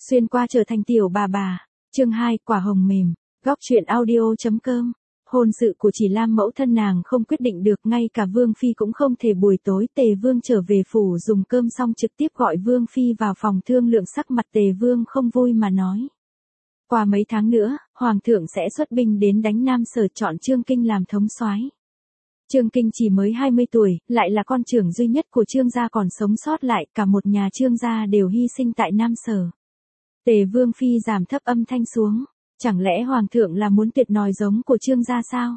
Xuyên qua trở thành tiểu bà. Chương 2, quả hồng mềm. Góc truyện audio.com. Hôn sự của Chỉ Lam mẫu thân nàng không quyết định được, ngay cả Vương Phi cũng không thể. Buổi tối Tề Vương trở về phủ dùng cơm xong trực tiếp gọi Vương Phi vào phòng thương lượng. Sắc mặt Tề Vương không vui mà nói. Qua mấy tháng nữa, Hoàng thượng sẽ xuất binh đến đánh Nam Sở, chọn Trương Kinh làm thống soái. Trương Kinh chỉ mới 20 tuổi, lại là con trưởng duy nhất của Trương gia còn sống sót lại, cả một nhà Trương gia đều hy sinh tại Nam Sở. Tề Vương Phi giảm thấp âm thanh xuống. Chẳng lẽ Hoàng thượng là muốn tuyệt nòi giống của Trương gia sao?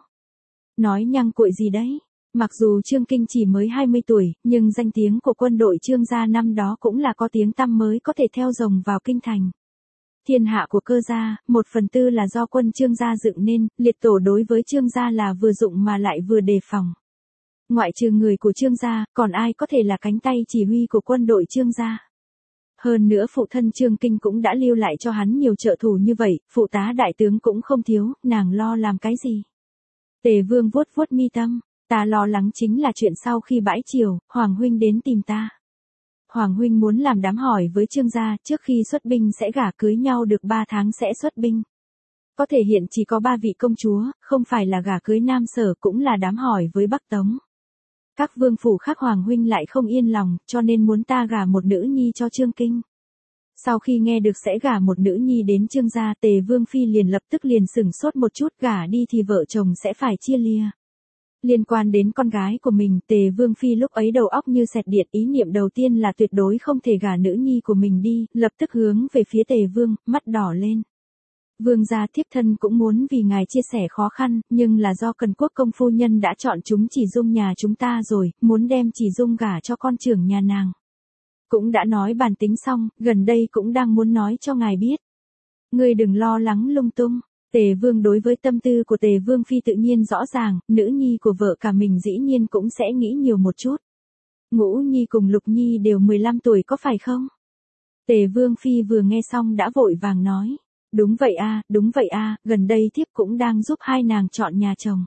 Nói nhăng cuội gì đấy? Mặc dù Trương Kinh chỉ mới 20 tuổi, nhưng danh tiếng của quân đội Trương gia năm đó cũng là có tiếng tăm mới có thể theo rồng vào kinh thành. Thiên hạ của cơ gia, 1/4 là do quân Trương gia dựng nên, liệt tổ đối với Trương gia là vừa dụng mà lại vừa đề phòng. Ngoại trừ người của Trương gia, còn ai có thể là cánh tay chỉ huy của quân đội Trương gia? Hơn nữa phụ thân Trương Kinh cũng đã lưu lại cho hắn nhiều trợ thủ như vậy, phụ tá đại tướng cũng không thiếu, nàng lo làm cái gì? Tề Vương vuốt vuốt mi tâm, ta lo lắng chính là chuyện sau khi bãi triều, Hoàng huynh đến tìm ta. Hoàng huynh muốn làm đám hỏi với Trương gia, trước khi xuất binh sẽ gả cưới nhau được 3 tháng sẽ xuất binh. Có thể hiện chỉ có 3 vị công chúa, không phải là gả cưới Nam Sở cũng là đám hỏi với Bắc Tống. Các vương phủ khác Hoàng huynh lại không yên lòng, cho nên muốn ta gả một nữ nhi cho Trương Kinh. Sau khi nghe được sẽ gả một nữ nhi đến Trương gia, Tề Vương Phi liền lập tức sửng sốt một chút, gả đi thì vợ chồng sẽ phải chia lìa. Liên quan đến con gái của mình, Tề Vương Phi lúc ấy đầu óc như xẹt điện, ý niệm đầu tiên là tuyệt đối không thể gả nữ nhi của mình đi, lập tức hướng về phía Tề Vương, mắt đỏ lên. Vương gia thiếp thân cũng muốn vì ngài chia sẻ khó khăn, nhưng là do Cần Quốc công phu nhân đã chọn chúng Chỉ Dung nhà chúng ta rồi, muốn đem Chỉ Dung gả cho con trưởng nhà nàng. Cũng đã nói bàn tính xong, gần đây cũng đang muốn nói cho ngài biết. Ngươi đừng lo lắng lung tung. Tề Vương đối với tâm tư của Tề Vương Phi tự nhiên rõ ràng, nữ nhi của vợ cả mình dĩ nhiên cũng sẽ nghĩ nhiều một chút. Ngũ Nhi cùng Lục Nhi đều 15 tuổi có phải không? Tề Vương Phi vừa nghe xong đã vội vàng nói. Đúng vậy a, gần đây thiếp cũng đang giúp hai nàng chọn nhà chồng.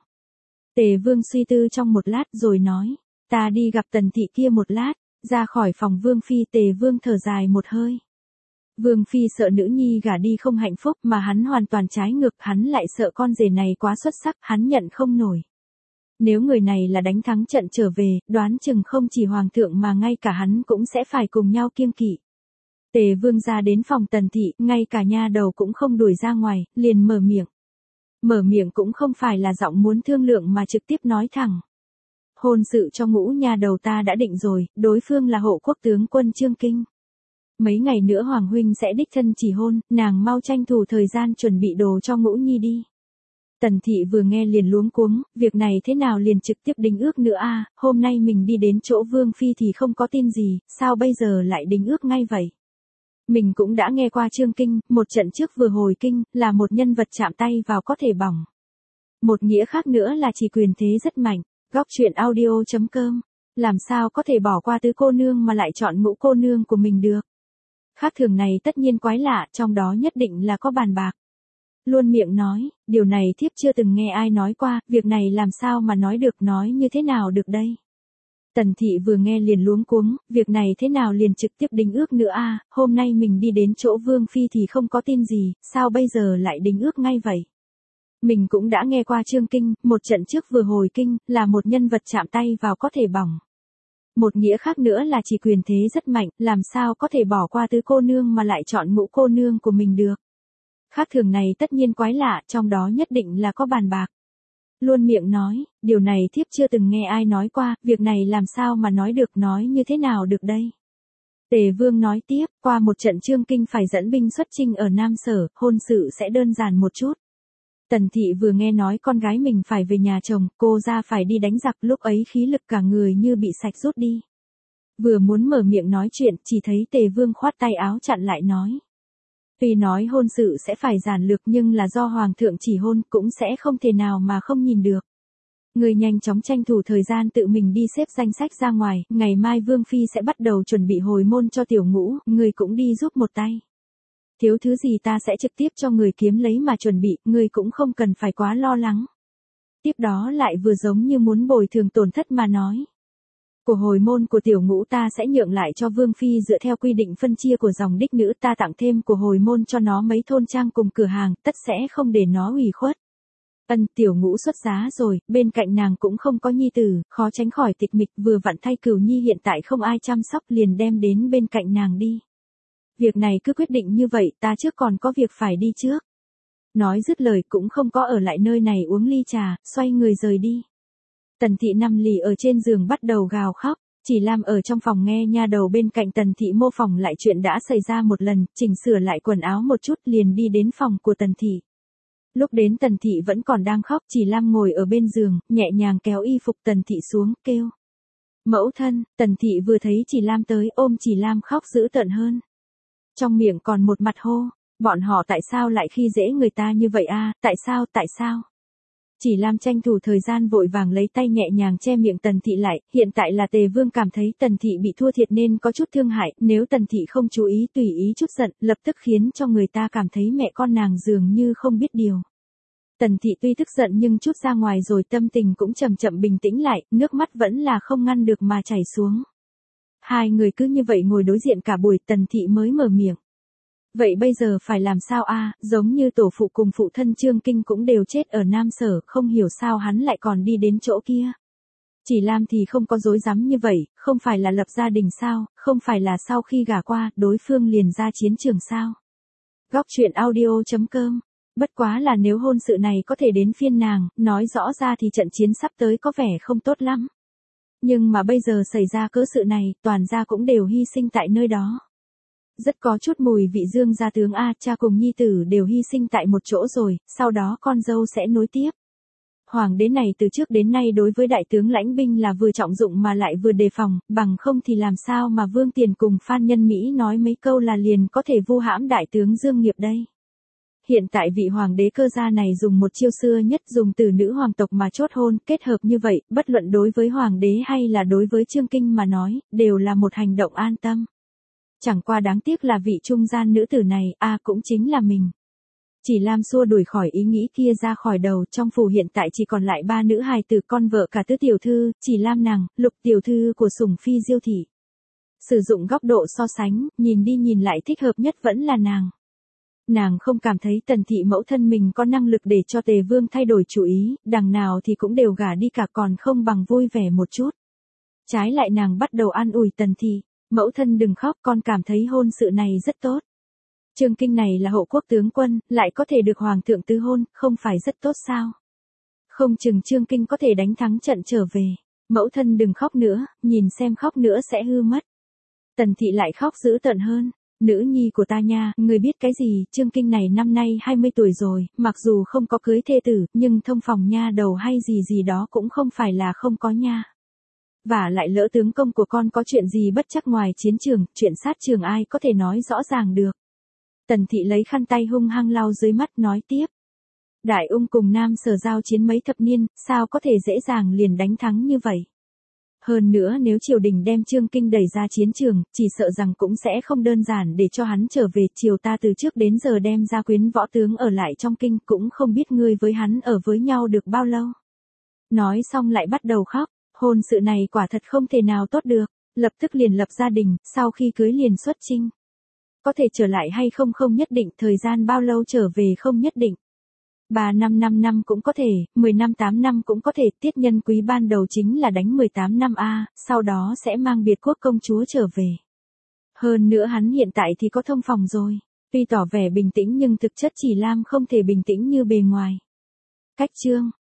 Tề Vương suy tư trong một lát rồi nói, ta đi gặp Tần thị kia một lát. Ra khỏi phòng Vương Phi, Tề Vương thở dài một hơi. Vương Phi sợ nữ nhi gả đi không hạnh phúc, mà hắn hoàn toàn trái ngược, hắn lại sợ con rể này quá xuất sắc, hắn nhận không nổi. Nếu người này là đánh thắng trận trở về, đoán chừng không chỉ Hoàng thượng mà ngay cả hắn cũng sẽ phải cùng nhau kiêng kỵ. Tề Vương ra đến phòng Tần thị, ngay cả nha đầu cũng không đuổi ra ngoài, liền mở miệng. Mở miệng cũng không phải là giọng muốn thương lượng mà trực tiếp nói thẳng. Hôn sự cho Ngũ nha đầu ta đã định rồi, đối phương là hộ quốc tướng quân Trương Kinh. Mấy ngày nữa Hoàng huynh sẽ đích thân chỉ hôn, nàng mau tranh thủ thời gian chuẩn bị đồ cho Ngũ Nhi đi. Tần thị vừa nghe liền luống cuống, việc này thế nào liền trực tiếp đính ước nữa a? Hôm nay mình đi đến chỗ Vương Phi thì không có tin gì, sao bây giờ lại đính ước ngay vậy? Mình cũng đã nghe qua Trương Kinh, một trận trước vừa hồi kinh, là một nhân vật chạm tay vào có thể bỏng. Một nghĩa khác nữa là chỉ quyền thế rất mạnh. Góc truyện audio.com. Làm sao có thể bỏ qua tứ cô nương mà lại chọn Ngũ cô nương của mình được? Khác thường này tất nhiên quái lạ, trong đó nhất định là có bàn bạc. Luôn miệng nói, điều này thiếp chưa từng nghe ai nói qua, việc này làm sao mà nói được, nói như thế nào được đây? Tần thị vừa nghe liền luống cuống, việc này thế nào liền trực tiếp đính ước nữa a? Hôm nay mình đi đến chỗ Vương Phi thì không có tin gì, sao bây giờ lại đính ước ngay vậy? Mình cũng đã nghe qua Trương Kinh, một trận trước vừa hồi kinh, là một nhân vật chạm tay vào có thể bỏng. Một nghĩa khác nữa là chỉ quyền thế rất mạnh, làm sao có thể bỏ qua tứ cô nương mà lại chọn Ngũ cô nương của mình được? Khác thường này tất nhiên quái lạ, trong đó nhất định là có bàn bạc. Luôn miệng nói, điều này thiếp chưa từng nghe ai nói qua, việc này làm sao mà nói được, nói như thế nào được đây? Tề Vương nói tiếp, qua một trận Trương Kinh phải dẫn binh xuất chinh ở Nam Sở, hôn sự sẽ đơn giản một chút. Tần thị vừa nghe nói con gái mình phải về nhà chồng, cô ra phải đi đánh giặc, lúc ấy khí lực cả người như bị sạch rút đi. Vừa muốn mở miệng nói chuyện, chỉ thấy Tề Vương khoát tay áo chặn lại nói. Tuy nói hôn sự sẽ phải giản lược nhưng là do Hoàng thượng chỉ hôn, cũng sẽ không thể nào mà không nhìn được. Người nhanh chóng tranh thủ thời gian tự mình đi xếp danh sách ra ngoài, ngày mai Vương Phi sẽ bắt đầu chuẩn bị hồi môn cho tiểu Ngũ, người cũng đi giúp một tay. Thiếu thứ gì ta sẽ trực tiếp cho người kiếm lấy mà chuẩn bị, người cũng không cần phải quá lo lắng. Tiếp đó lại vừa giống như muốn bồi thường tổn thất mà nói. Của hồi môn của tiểu ngũ ta sẽ nhượng lại cho Vương Phi dựa theo quy định phân chia của dòng đích nữ, ta tặng thêm của hồi môn cho nó mấy thôn trang cùng cửa hàng, tất sẽ không để nó ủy khuất. Tiểu ngũ xuất giá rồi, bên cạnh nàng cũng không có nhi tử, khó tránh khỏi tịch mịch, vừa vặn thay Cửu Nhi hiện tại không ai chăm sóc liền đem đến bên cạnh nàng đi. Việc này cứ quyết định như vậy, ta trước còn có việc phải đi trước. Nói dứt lời cũng không có ở lại nơi này uống ly trà, xoay người rời đi. Tần Thị nằm lì ở trên giường bắt đầu gào khóc, Chỉ Lam ở trong phòng nghe nha đầu bên cạnh Tần Thị mô phỏng lại chuyện đã xảy ra một lần, chỉnh sửa lại quần áo một chút liền đi đến phòng của Tần Thị. Lúc đến Tần Thị vẫn còn đang khóc, Chỉ Lam ngồi ở bên giường, nhẹ nhàng kéo y phục Tần Thị xuống, kêu. Mẫu thân, Tần Thị vừa thấy Chỉ Lam tới ôm Chỉ Lam khóc dữ tợn hơn. Trong miệng còn một mặt hô, bọn họ tại sao lại khi dễ người ta như vậy a? Tại sao? Chỉ Lam tranh thủ thời gian vội vàng lấy tay nhẹ nhàng che miệng Tần Thị lại, hiện tại là Tề Vương cảm thấy Tần Thị bị thua thiệt nên có chút thương hại, nếu Tần Thị không chú ý tùy ý chút giận, lập tức khiến cho người ta cảm thấy mẹ con nàng dường như không biết điều. Tần Thị tuy tức giận nhưng chút ra ngoài rồi tâm tình cũng chậm chậm bình tĩnh lại, nước mắt vẫn là không ngăn được mà chảy xuống. Hai người cứ như vậy ngồi đối diện cả buổi, Tần Thị mới mở miệng. Vậy bây giờ phải làm sao a? Giống như tổ phụ cùng phụ thân Trương Kinh cũng đều chết ở Nam Sở, không hiểu sao hắn lại còn đi đến chỗ kia. Chỉ Lam thì không có dối rắm như vậy, không phải là lập gia đình sao, không phải là sau khi gả qua, đối phương liền ra chiến trường sao. Góc truyện audio.com. Bất quá là nếu hôn sự này có thể đến phiên nàng, nói rõ ra thì trận chiến sắp tới có vẻ không tốt lắm. Nhưng mà bây giờ xảy ra cớ sự này, toàn gia cũng đều hy sinh tại nơi đó. Rất có chút mùi vị Dương gia tướng a, cha cùng nhi tử đều hy sinh tại một chỗ rồi, sau đó con dâu sẽ nối tiếp. Hoàng đế này từ trước đến nay đối với đại tướng lãnh binh là vừa trọng dụng mà lại vừa đề phòng, bằng không thì làm sao mà Vương Tiền cùng Phan Nhân Mỹ nói mấy câu là liền có thể vu hãm đại tướng Dương Nghiệp đây. Hiện tại vị hoàng đế cơ gia này dùng một chiêu xưa nhất, dùng từ nữ hoàng tộc mà chốt hôn, kết hợp như vậy, bất luận đối với hoàng đế hay là đối với Trương Kinh mà nói, đều là một hành động an tâm. Chẳng qua đáng tiếc là vị trung gian nữ tử này, cũng chính là mình. Chỉ Lam xua đuổi khỏi ý nghĩ kia ra khỏi đầu, trong phủ hiện tại chỉ còn lại 3 nữ hài tử, con vợ cả Tứ tiểu thư, Chỉ Lam nàng, Lục tiểu thư của Sủng Phi Diêu thị. Sử dụng góc độ so sánh, nhìn đi nhìn lại thích hợp nhất vẫn là nàng. Nàng không cảm thấy Tần Thị mẫu thân mình có năng lực để cho Tề Vương thay đổi chủ ý, đằng nào thì cũng đều gả đi cả, còn không bằng vui vẻ một chút. Trái lại nàng bắt đầu an ủi Tần Thị, mẫu thân đừng khóc, con cảm thấy hôn sự này rất tốt. Trương Kinh này là hộ quốc tướng quân, lại có thể được hoàng thượng tứ hôn, không phải rất tốt sao? Không chừng Trương Kinh có thể đánh thắng trận trở về. Mẫu thân đừng khóc nữa, nhìn xem khóc nữa sẽ hư mất. Tần Thị lại khóc dữ tợn hơn. Nữ nhi của ta nha, người biết cái gì, Trương Kinh này năm nay 20 tuổi rồi, mặc dù không có cưới thê tử, nhưng thông phòng nha đầu hay gì đó cũng không phải là không có nha. Và lại lỡ tướng công của con có chuyện gì bất chắc ngoài chiến trường, chuyện sát trường ai có thể nói rõ ràng được. Tần Thị lấy khăn tay hung hăng lau dưới mắt nói tiếp. Đại Ung cùng Nam Sở giao chiến mấy thập niên, sao có thể dễ dàng liền đánh thắng như vậy. Hơn nữa nếu triều đình đem Trương Kinh đẩy ra chiến trường, chỉ sợ rằng cũng sẽ không đơn giản để cho hắn trở về. Triều ta từ trước đến giờ đem ra quyến võ tướng ở lại trong kinh, cũng không biết ngươi với hắn ở với nhau được bao lâu. Nói xong lại bắt đầu khóc, hôn sự này quả thật không thể nào tốt được, lập tức liền lập gia đình, sau khi cưới liền xuất chinh. Có thể trở lại hay không không nhất định, thời gian bao lâu trở về không nhất định. 3 năm 5 năm cũng có thể, 10 năm 8 năm cũng có thể, tiết nhân quý ban đầu chính là đánh 18 năm sau đó sẽ mang biệt quốc công chúa trở về. Hơn nữa hắn hiện tại thì có thông phòng rồi, tuy tỏ vẻ bình tĩnh nhưng thực chất Chỉ Lam không thể bình tĩnh như bề ngoài. Cách chương